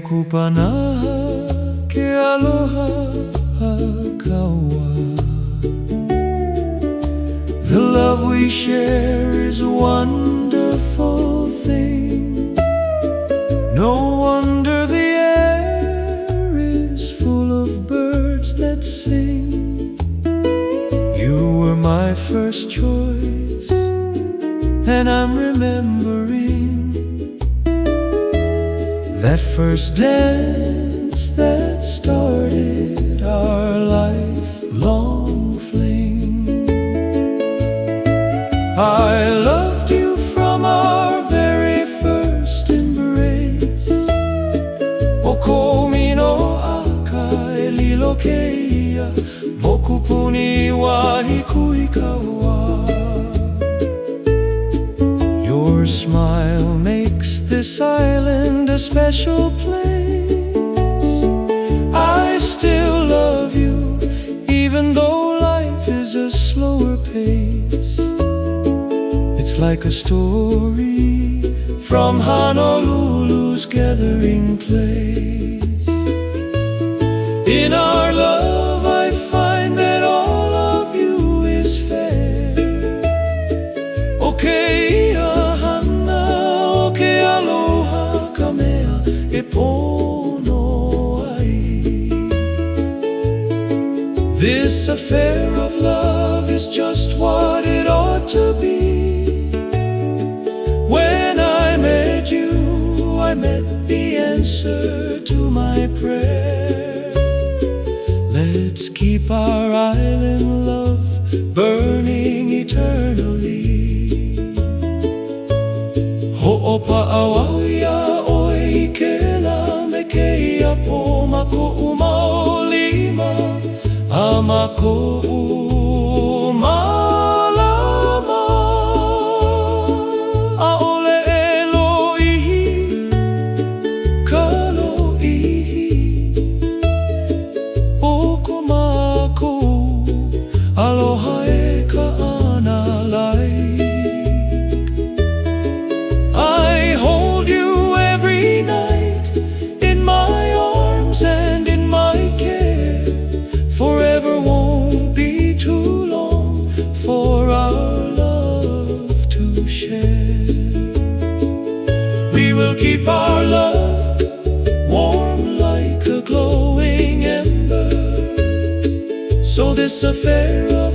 kupanaha ke aloha kaua. The love we share is a wonderful thing. No wonder the air is full of birds that sing. You were my first choice, and I'm remembering that first dance that started our lifelong fling. I loved you from our very first embrace. Okomi no aka e lilokeia, mokupuni wa hikui kaua. Your smile makes this island a special place. I still love you, even though life is a slower pace. It's like a story from Honolulu's gathering place. In our love I find that all of you is fair. Okay, hana, okay, aloha, kamea, e pono ai. This affair of love is just what it ought to be. When I met you, I met the answer to my prayer. Let's keep our island love burning eternally. Ho'opa'awauia oi ke la me keia po mako'u maolima a mako'u malama. A'ole Elo'ihi kalo'ihi oko mako'u aloha e ka'analai. I hold you every night in my arms and in my care. Forever won't be too long for our love to share. We will keep our love warm like a glowing ember, so this affair